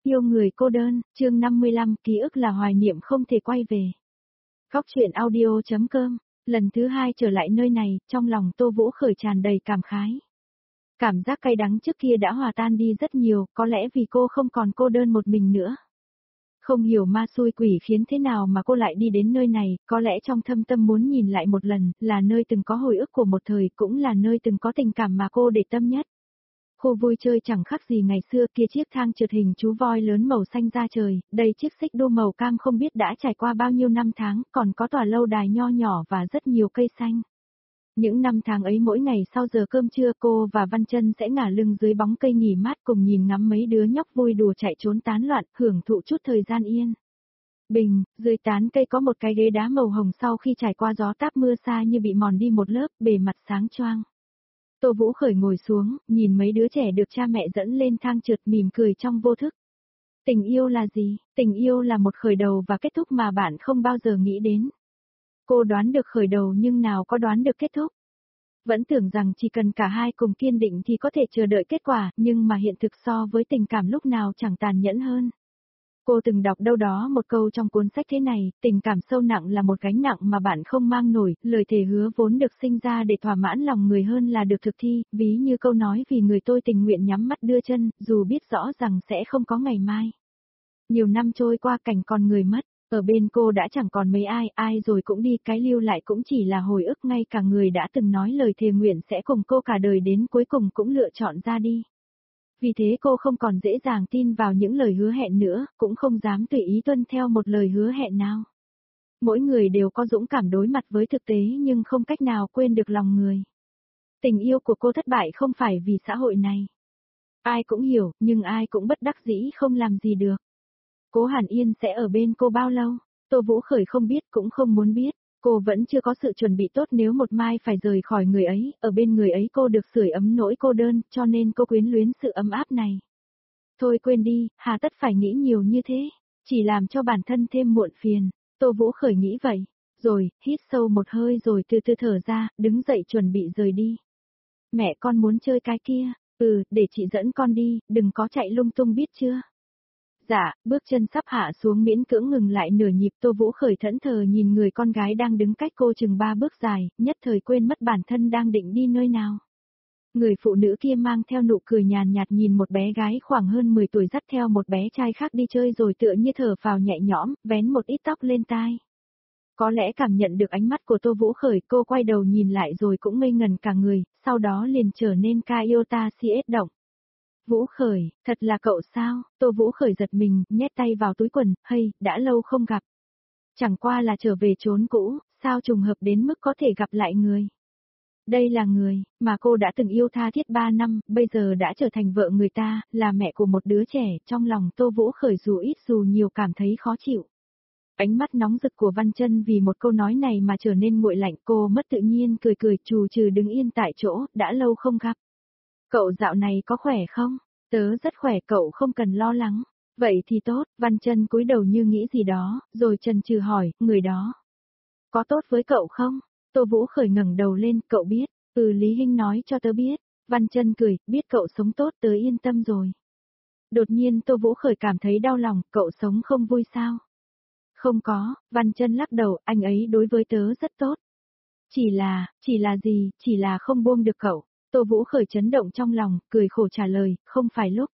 Yêu người cô đơn, chương 55, ký ức là hoài niệm không thể quay về. Góc truyện audio.com, lần thứ 2 trở lại nơi này, trong lòng Tô Vũ Khởi tràn đầy cảm khái. Cảm giác cay đắng trước kia đã hòa tan đi rất nhiều, có lẽ vì cô không còn cô đơn một mình nữa. Không hiểu ma xui quỷ khiến thế nào mà cô lại đi đến nơi này, có lẽ trong thâm tâm muốn nhìn lại một lần, là nơi từng có hồi ức của một thời, cũng là nơi từng có tình cảm mà cô để tâm nhất. Khu vui chơi chẳng khác gì ngày xưa, kia chiếc thang trượt hình chú voi lớn màu xanh da trời, đây chiếc xích đu màu cam không biết đã trải qua bao nhiêu năm tháng, còn có tòa lâu đài nho nhỏ và rất nhiều cây xanh. Những năm tháng ấy mỗi ngày sau giờ cơm trưa cô và Văn Chân sẽ ngả lưng dưới bóng cây nghỉ mát cùng nhìn ngắm mấy đứa nhóc vui đùa chạy trốn tán loạn, hưởng thụ chút thời gian yên. Bình, dưới tán cây có một cái ghế đá màu hồng sau khi trải qua gió táp mưa xa như bị mòn đi một lớp, bề mặt sáng choang. Tô Vũ Khởi ngồi xuống, nhìn mấy đứa trẻ được cha mẹ dẫn lên thang trượt mỉm cười trong vô thức. Tình yêu là gì? Tình yêu là một khởi đầu và kết thúc mà bạn không bao giờ nghĩ đến. Cô đoán được khởi đầu nhưng nào có đoán được kết thúc. Vẫn tưởng rằng chỉ cần cả hai cùng kiên định thì có thể chờ đợi kết quả, nhưng mà hiện thực so với tình cảm lúc nào chẳng tàn nhẫn hơn. Cô từng đọc đâu đó một câu trong cuốn sách thế này, tình cảm sâu nặng là một gánh nặng mà bạn không mang nổi, lời thề hứa vốn được sinh ra để thỏa mãn lòng người hơn là được thực thi, ví như câu nói vì người tôi tình nguyện nhắm mắt đưa chân, dù biết rõ rằng sẽ không có ngày mai. Nhiều năm trôi qua cảnh còn người mất, ở bên cô đã chẳng còn mấy ai rồi cũng đi, cái lưu lại cũng chỉ là hồi ức, ngay cả người đã từng nói lời thề nguyện sẽ cùng cô cả đời đến cuối cùng cũng lựa chọn ra đi. Vì thế cô không còn dễ dàng tin vào những lời hứa hẹn nữa, cũng không dám tùy ý tuân theo một lời hứa hẹn nào. Mỗi người đều có dũng cảm đối mặt với thực tế nhưng không cách nào quên được lòng người. Tình yêu của cô thất bại không phải vì xã hội này. Ai cũng hiểu, nhưng ai cũng bất đắc dĩ không làm gì được. Cố Hàn Yên sẽ ở bên cô bao lâu? Tô Vũ Khởi không biết cũng không muốn biết. Cô vẫn chưa có sự chuẩn bị tốt nếu một mai phải rời khỏi người ấy, ở bên người ấy cô được sưởi ấm nỗi cô đơn, cho nên cô quyến luyến sự ấm áp này. Thôi quên đi, hà tất phải nghĩ nhiều như thế, chỉ làm cho bản thân thêm muộn phiền. Tô Vũ Khởi nghĩ vậy, rồi, hít sâu một hơi rồi từ từ thở ra, đứng dậy chuẩn bị rời đi. Mẹ con muốn chơi cái kia, để chị dẫn con đi, đừng có chạy lung tung biết chưa? Dạ, bước chân sắp hạ xuống miễn cưỡng ngừng lại nửa nhịp. Tô Vũ Khởi thẫn thờ nhìn người con gái đang đứng cách cô chừng 3 bước dài, nhất thời quên mất bản thân đang định đi nơi nào. Người phụ nữ kia mang theo nụ cười nhàn nhạt nhìn một bé gái khoảng hơn 10 tuổi dắt theo một bé trai khác đi chơi rồi tựa như thở phào nhẹ nhõm, vén một ít tóc lên tai. Có lẽ cảm nhận được ánh mắt của Tô Vũ Khởi, cô quay đầu nhìn lại rồi cũng ngây ngần cả người, sau đó liền trở nên Kaiota siết động. Vũ Khởi, thật là cậu sao? Tô Vũ Khởi giật mình, nhét tay vào túi quần, hay, đã lâu không gặp. Chẳng qua là trở về chốn cũ, sao trùng hợp đến mức có thể gặp lại người. Đây là người, mà cô đã từng yêu tha thiết 3 năm, bây giờ đã trở thành vợ người ta, là mẹ của một đứa trẻ, trong lòng Tô Vũ Khởi dù ít dù nhiều cảm thấy khó chịu. Ánh mắt nóng rực của Văn Chân vì một câu nói này mà trở nên nguội lạnh, cô mất tự nhiên cười cười trù trừ đứng yên tại chỗ, đã lâu không gặp. Cậu dạo này có khỏe không? Tớ rất khỏe, cậu không cần lo lắng. Vậy thì tốt, Văn Chân cúi đầu như nghĩ gì đó, rồi chần chừ hỏi, người đó có tốt với cậu không? Tô Vũ Khởi ngẩng đầu lên, cậu biết, Lý Hinh nói cho tớ biết. Văn Chân cười, biết cậu sống tốt tớ yên tâm rồi. Đột nhiên Tô Vũ Khởi cảm thấy đau lòng, cậu sống không vui sao? Không có, Văn Chân lắc đầu, anh ấy đối với tớ rất tốt. Chỉ là gì, chỉ là không buông được cậu. Tô Vũ Khởi chấn động trong lòng, cười khổ trả lời, không phải lúc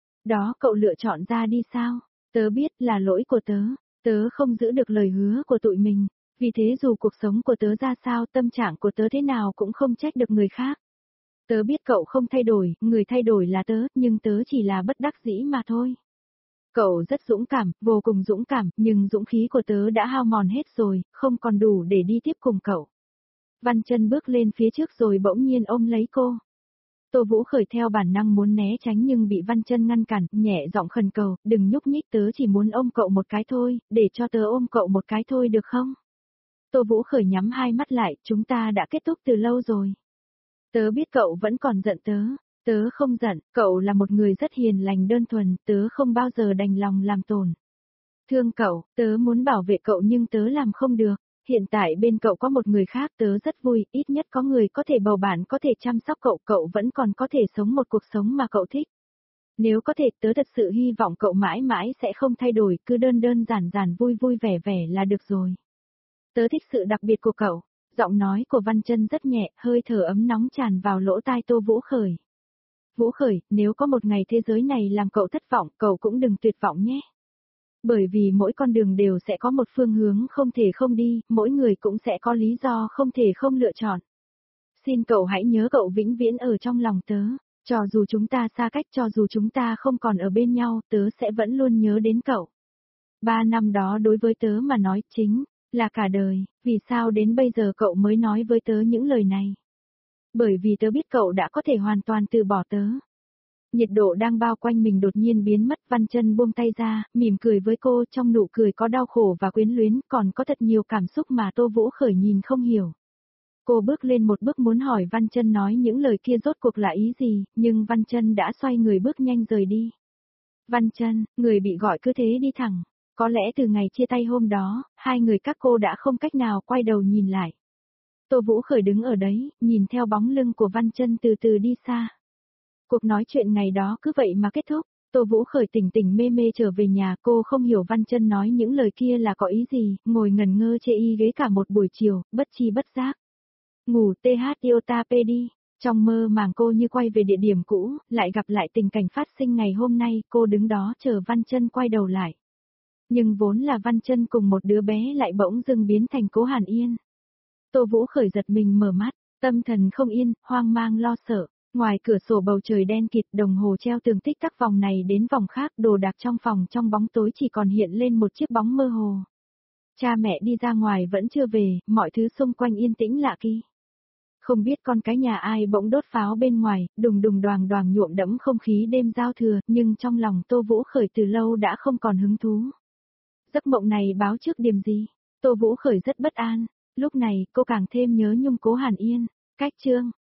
đó cậu lựa chọn ra đi sao? Tớ biết là lỗi của tớ không giữ được lời hứa của tụi mình, vì thế dù cuộc sống của tớ ra sao, tâm trạng của tớ thế nào cũng không trách được người khác. Tớ biết cậu không thay đổi, người thay đổi là tớ, nhưng tớ chỉ là bất đắc dĩ mà thôi. Cậu rất dũng cảm, vô cùng dũng cảm, nhưng dũng khí của tớ đã hao mòn hết rồi, không còn đủ để đi tiếp cùng cậu. Văn Chân bước lên phía trước rồi bỗng nhiên ôm lấy cô. Tô Vũ Khởi theo bản năng muốn né tránh nhưng bị Văn Chân ngăn cản, nhẹ giọng khẩn cầu, đừng nhúc nhích, tớ chỉ muốn ôm cậu một cái thôi, để cho tớ ôm cậu một cái thôi được không? Tô Vũ Khởi nhắm hai mắt lại, chúng ta đã kết thúc từ lâu rồi. Tớ biết cậu vẫn còn giận tớ không giận, cậu là một người rất hiền lành đơn thuần, tớ không bao giờ đành lòng làm tổn thương cậu, tớ muốn bảo vệ cậu nhưng tớ làm không được. Hiện tại bên cậu có một người khác tớ rất vui, ít nhất có người có thể bầu bạn có thể chăm sóc cậu, cậu vẫn còn có thể sống một cuộc sống mà cậu thích. Nếu có thể tớ thật sự hy vọng cậu mãi mãi sẽ không thay đổi, cứ đơn đơn giản giản vui vui vẻ vẻ là được rồi. Tớ thích sự đặc biệt của cậu. Giọng nói của Văn Chân rất nhẹ, hơi thở ấm nóng tràn vào lỗ tai Tô Vũ Khởi. Vũ Khởi, nếu có một ngày thế giới này làm cậu thất vọng, cậu cũng đừng tuyệt vọng nhé. Bởi vì mỗi con đường đều sẽ có một phương hướng không thể không đi, mỗi người cũng sẽ có lý do không thể không lựa chọn. Xin cậu hãy nhớ cậu vĩnh viễn ở trong lòng tớ. Cho dù chúng ta xa cách, cho dù chúng ta không còn ở bên nhau, tớ sẽ vẫn luôn nhớ đến cậu. 3 năm đó đối với tớ mà nói chính là cả đời, vì sao đến bây giờ cậu mới nói với tớ những lời này? Bởi vì tớ biết cậu đã có thể hoàn toàn từ bỏ tớ. Nhiệt độ đang bao quanh mình đột nhiên biến mất, Văn Chân buông tay ra, mỉm cười với cô, trong nụ cười có đau khổ và quyến luyến, còn có thật nhiều cảm xúc mà Tô Vũ Khởi nhìn không hiểu. Cô bước lên một bước muốn hỏi Văn Chân nói những lời kia rốt cuộc là ý gì, nhưng Văn Chân đã xoay người bước nhanh rời đi. Văn Chân, người bị gọi cứ thế đi thẳng. Có lẽ từ ngày chia tay hôm đó, hai người các cô đã không cách nào quay đầu nhìn lại. Tô Vũ Khởi đứng ở đấy, nhìn theo bóng lưng của Văn Chân từ từ đi xa. Cuộc nói chuyện ngày đó cứ vậy mà kết thúc. Tô Vũ Khởi tỉnh tỉnh mê mê trở về nhà, cô không hiểu Văn Chân nói những lời kia là có ý gì, ngồi ngẩn ngơ chê y ghế cả một buổi chiều, bất chi bất giác. Ngủ TH Iota P đi. Trong mơ màng cô như quay về địa điểm cũ, lại gặp lại tình cảnh phát sinh ngày hôm nay, cô đứng đó chờ Văn Chân quay đầu lại. Nhưng vốn là Văn Chân cùng một đứa bé lại bỗng dưng biến thành Cố Hàn Yên. Tô Vũ Khởi giật mình mở mắt, tâm thần không yên, hoang mang lo sợ. Ngoài cửa sổ bầu trời đen kịt, đồng hồ treo tường tích tắc vòng này đến vòng khác, đồ đạc trong phòng trong bóng tối chỉ còn hiện lên một chiếc bóng mơ hồ. Cha mẹ đi ra ngoài vẫn chưa về, mọi thứ xung quanh yên tĩnh lạ kỳ. Không biết con cái nhà ai bỗng đốt pháo bên ngoài, đùng đùng đoàng đoàng nhuộm đẫm không khí đêm giao thừa, nhưng trong lòng Tô Vũ Khởi từ lâu đã không còn hứng thú. Giấc mộng này báo trước điểm gì? Tô Vũ Khởi rất bất an, lúc này cô càng thêm nhớ nhung Cố Hàn Yên. Cách chương